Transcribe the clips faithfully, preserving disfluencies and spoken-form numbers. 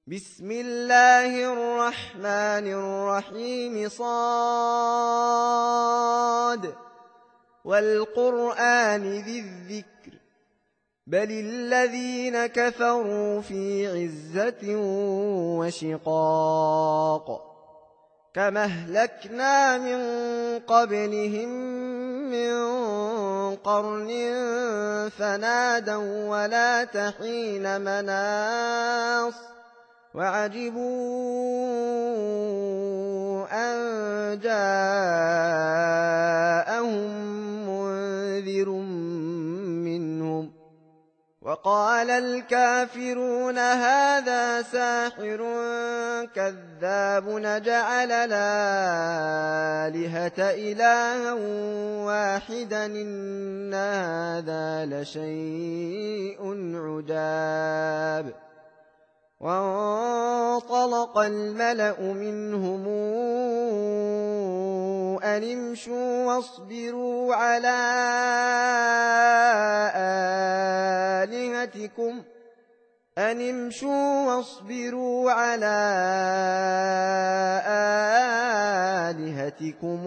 بسم الله الرحمن الرحيم صاد والقرآن ذي الذكر بل الذين كفروا في عزة وشقاق كما أهلكنا من قبلهم من قرن فنادوا ولا تحين مناص وعجبوا أن جاءهم منذر منهم وقال الكافرون هذا ساحر كذاب نجعل الآلهة إلها واحدا إن هذا لشيء عجاب وانطلق الملأ منهم أن امشوا واصبروا على آلهتكم أن امشوا واصبروا على آلهتكم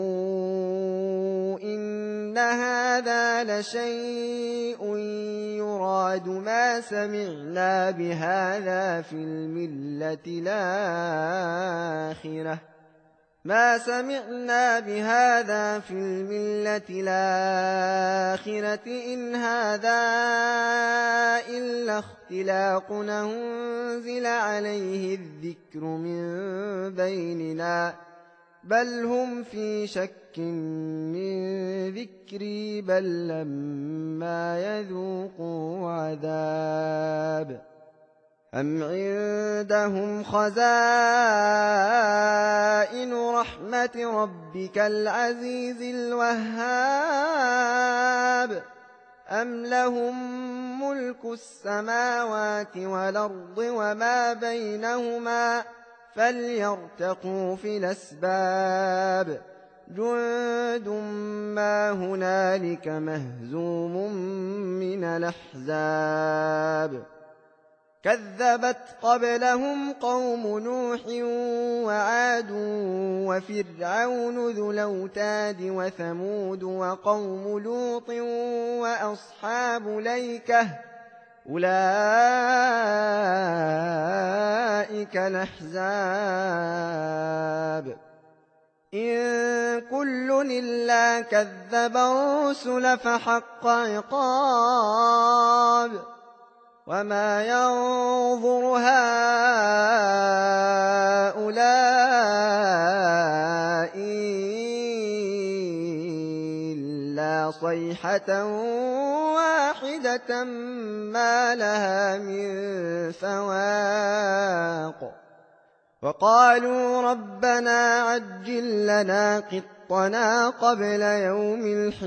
إن هذا لشيء يراد ما سمعنا بهذا في الملة الآخرة ما سمعنا بهذا في الملة الآخرة إن هذا إلا اختلاق أنزل عليه الذكر من بيننا بل هم في شك من ذكري بل لما يذوقوا عذاب أم عندهم خزائن رحمة ربك العزيز الوهاب أم لهم ملك السماوات والأرض وما بينهما فليرتقوا في الأسباب جند ما هنالك مهزوم من الأحزاب كذبت قبلهم قوم نوح وعاد وفرعون ذو الأوتاد وثمود وقوم لوط وأصحاب الأيكة أولئك الأحزاب إن كل إلا كذب الرسل فحق عقاب وما ينظر هؤلاء إلا صيحة واحدة ما لها من فواق وقالوا ربنا عجل لنا قطنا قبل يوم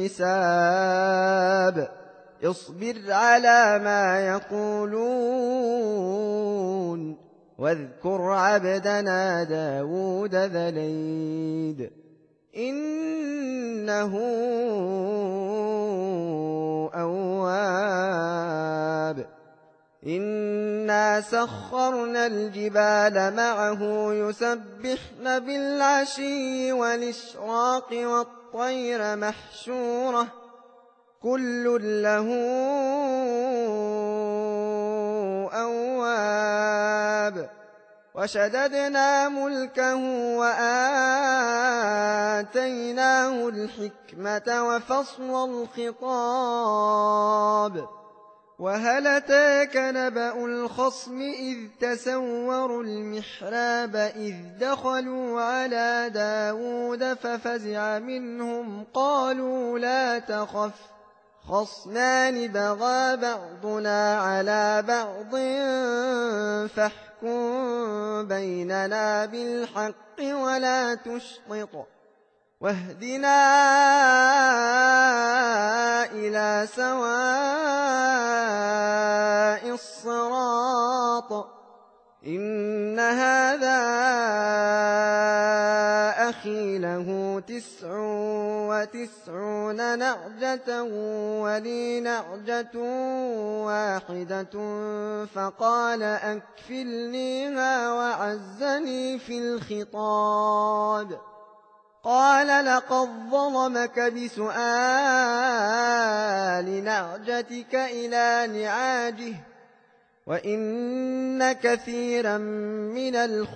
الحساب اصبر على ما يقولون واذكر عبدنا داود ذا الأيد إنه أواب إنا سخرنا الجبال معه يسبحن بالعشي والإشراق والطير محشورة كل له أواب وشددنا ملكه وآتيناه الحكمة وفصل الخطاب وهل أتاك نبأ الخصم إذ تسوروا المحراب إذ دخلوا على داود ففزع منهم قالوا لا تخف خصمان بغى بعضنا على بعض فاحكم بيننا بالحق ولا تشطط واهدنا إلى سواء الصراط إن هذا أخي له تسع وتسعون نعجة ولي نعجة واحدة فقال أكفلنيها وعزني في الخطاب قال لقد ظلمك بسؤال نعجتك إلى نعاجه وإن كثيرا من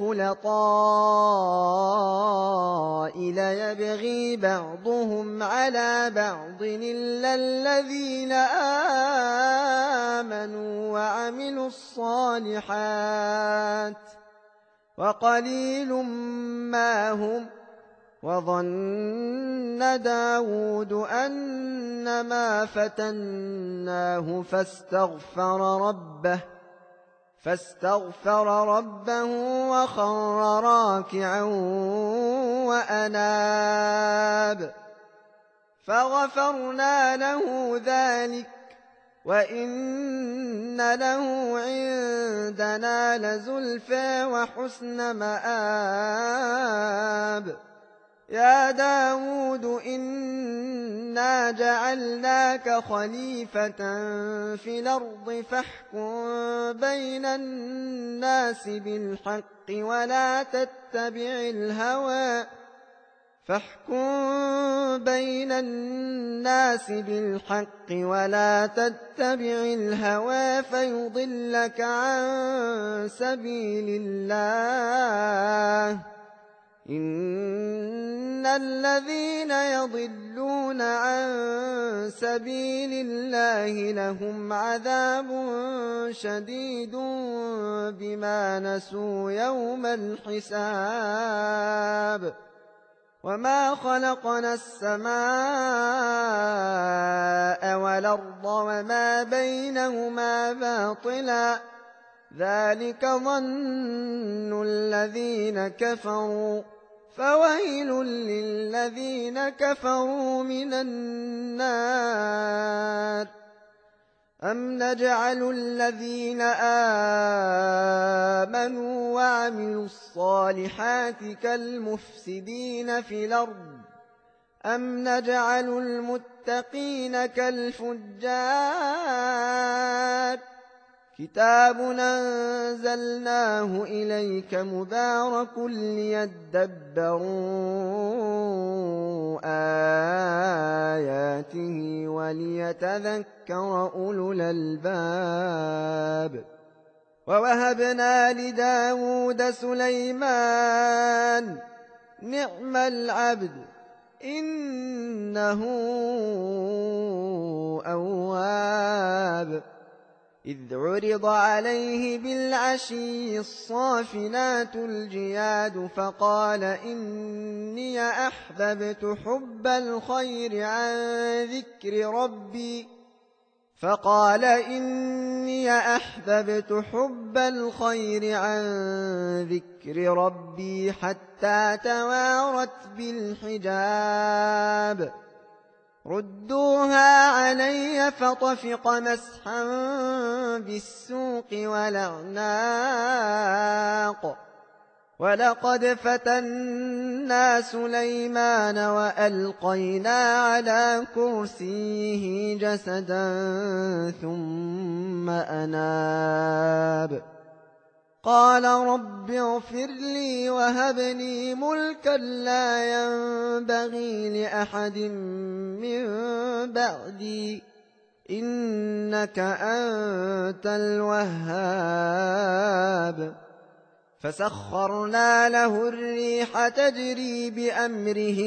الخلطاء ليبغي بعضهم على بعض إلا الذين آمنوا وعملوا الصالحات وقليل ما هم وظن داود أنما فتناه فاستغفر ربه فاستغفر ربه وخر راكعا وأناب فغفرنا له ذلك وإن له عندنا لزلفى وحسن مآب يا داود إنا جعلناك خليفة في الأرض فاحكم بين الناس بالحق ولا تتبع الهوى فاحكم بين الناس بالحق ولا تتبع الهوى فيضلك عن سبيل الله إن الذين يضلون عن سبيل الله لهم عذاب شديد بما نسوا يوم الحساب وما خلقنا السماء والأرض وما بينهما باطلا ذلك ظن الذين كفروا فويل للذين كفروا من النار أم نجعل الذين آمنوا وعملوا الصالحات كالمفسدين في الأرض أم نجعل المتقين كالفجار كتاب أنزلناه إليك مبارك ليدبروا آياته وليتذكر أولو الألباب ووهبنا لداود سليمان نعم العبد إنه أواب إذ عرض عليه بالعشي الصافنات الجياد فقال إني أحببت حب الخير عن ذكر ربي فقال إني أحببت حب الخير عن ذكر ربي حتى توارت بالحجاب ردوها علي فطفق مسحا بالسوق والأعناق ولقد فتنا سليمان وألقينا على كرسيه جسدا ثم أناب قال رب اغفر لي وهب لي ملكا لا ينبغي لأحد من بعدي إنك أنت الوهاب فسخرنا له الريح تجري بأمره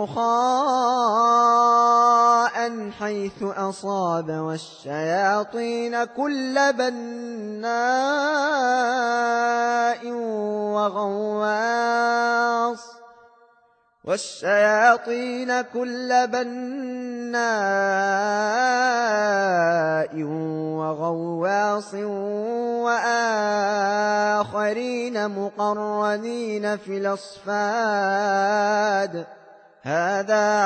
رخاء حيث أصاب والشياطين كل بناء وغواص والشياطين كل بناء وغواص وآخرين مقرنين في الأصفاد هذا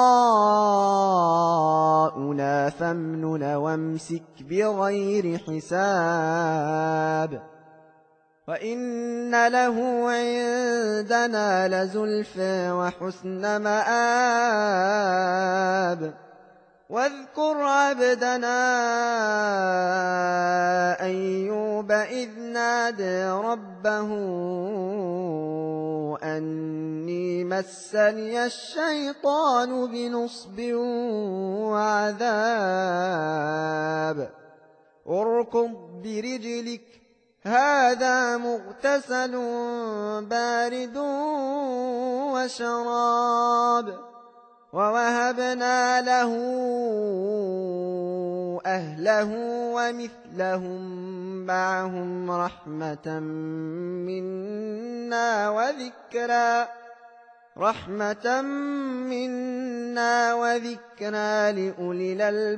عطاؤنا فامنن وامسك بغير حساب وإن له عندنا لزلفى وحسن مآب واذكر عبدنا أيوب إذ نادى ربه أني مسني الشيطان بنصب وعذاب اركض برجلك هذا مغتسل بارد وشراب ووهبنا له أهله ومثلهم معهم رحمة منا وذكرى رحمة منا وذكرى لأولي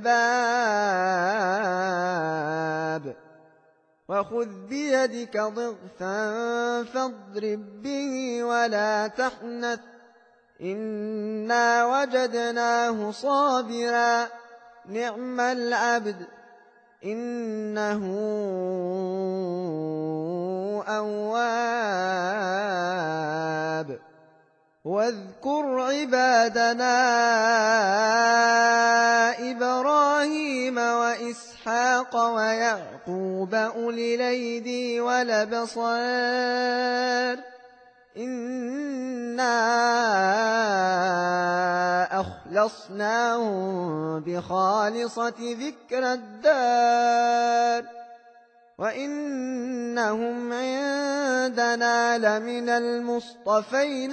الألباب وخذ بيدك ضغثا فاضرب به ولا تحنث إنا وجدناه صابرا نعم العبد إنه أواب واذكر عبادنا إبراهيم وإسحاق ويعقوب أولي الأيدي والأبصار إنا أخلصناهم بخالصة ذكر الدار وإنهم عندنا لمن المصطفين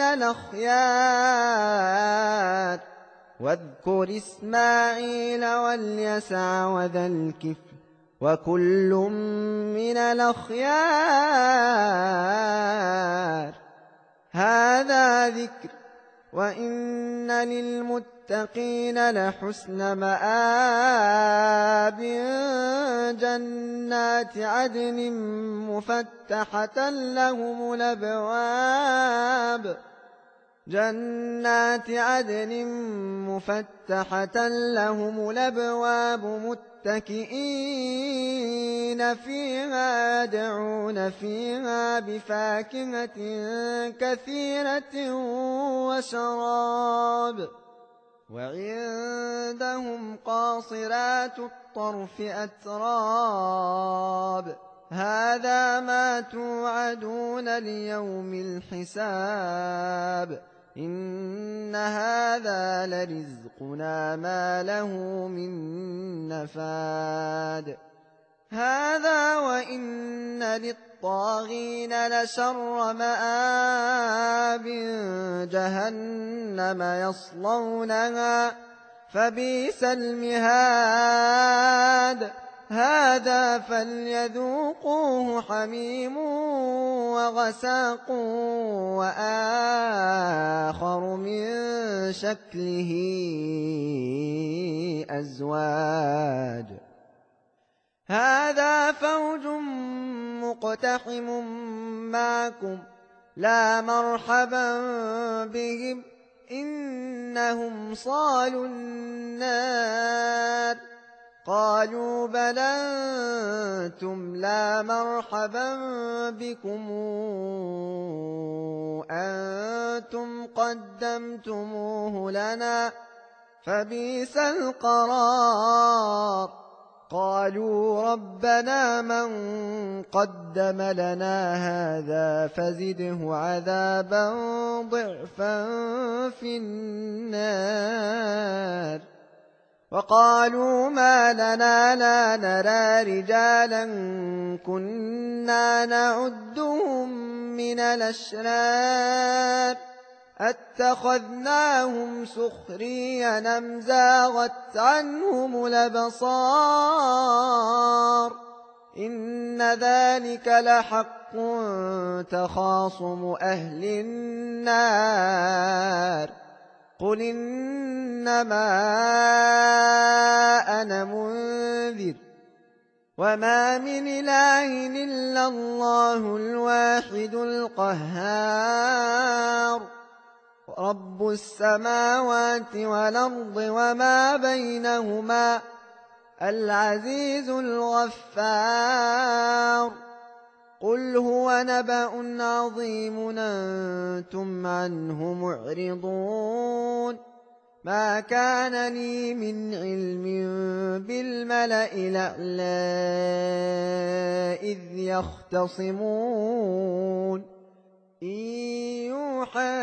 الأخيار واذكر إسماعيل واليسع وذا الكفل وكل من الأخيار هذا ذكر وإن للمتقين لحسن مآب جنات عدن مفتحة لهم الأبواب جنات عدن مفتحة لهم الأبواب متكئين فيها يدعون فيها بفاكهة كثيرة وشراب وعندهم قاصرات الطرف أتراب هذا ما توعدون ليوم الحساب إن هذا لرزقنا ما له من نفاد هذا وإن للطاغين لشر مآب جهنم يصلونها فبئس المهاد هذا فليذوقوه حميم وغساق وآخر من شكله أزواج هذا فوج مقتحم معكم لا مرحبا بهم إنهم صالوا النار قالوا بل أنتم لا مرحبا بكم أنتم قدمتموه لنا فبئس القرار قالوا ربنا من قدم لنا هذا فزده عذابا ضعفا في النار وقالوا ما لنا لا نرى رجالا كنا نعدهم من الأشرار اتخذناهم سخريا أم زاغت عنهم الأبصار إن ذلك لحق تخاصم أهل النار قل إنما أنا منذر وما من إله إلا الله الواحد القهار رب السماوات والأرض وما بينهما العزيز الغفار قل هو نبأ عظيم أنتم عنه معرضون ما كان لي من علم بالملأ الأعلى إذ يختصمون إن يوحى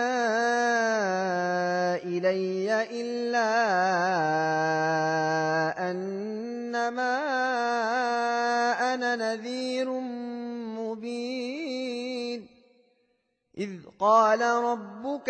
إلي إلا أنما أنا نذير مبين إذ قال ربك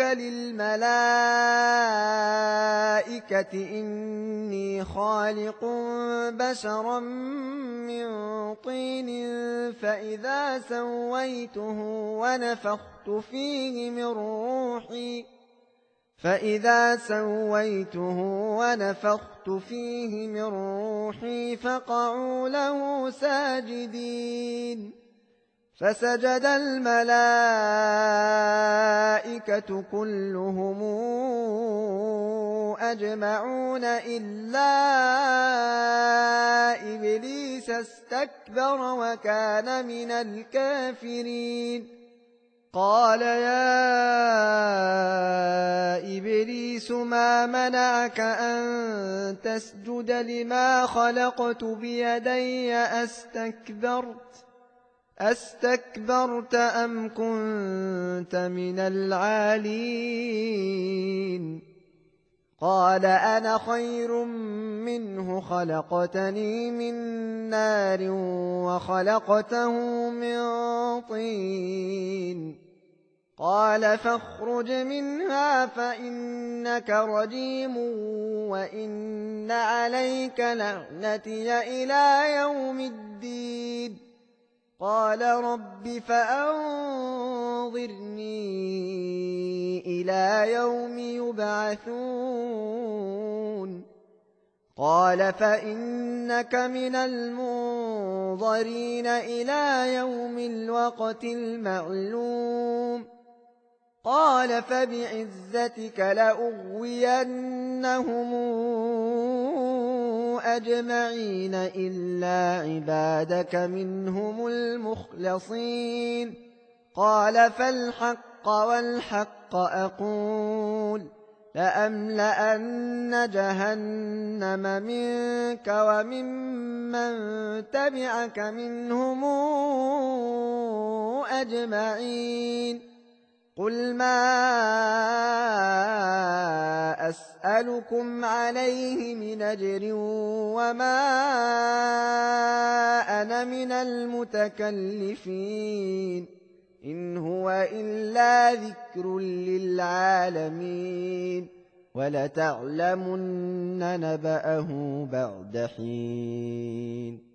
للملائكة إني خالق بشرا من طين فإذا سويته ونفخت فيه من روحي فإذا سويته ونفخت فيه من روحي فقعوا له ساجدين فسجد الملائكة كلهم أجمعون إلا إبليس استكبر وكان من الكافرين قال يا إبليس ما منعك أن تسجد لما خلقت بيدي أستكبرت أستكبرت أم كنت من العالين قال أنا خير منه خلقتني من نار وخلقته من طين قال فاخرج منها فإنك رجيم وإن عليك لعنتي إلى يوم الدين قال رب فأنظرني إلى يوم يبعثون قال فإنك من المنظرين إلى يوم الوقت المعلوم قال فبعزتك لأغوينهم أجمعين إلا عبادك منهم المخلصين قال فالحق والحق أقول لأملأن جهنم منك وممن تبعك منهم أجمعين قل ما أسألكم عليه من أجر وما أنا من المتكلفين إن هو إلا ذكر للعالمين ولتعلمن نبأه بعد حين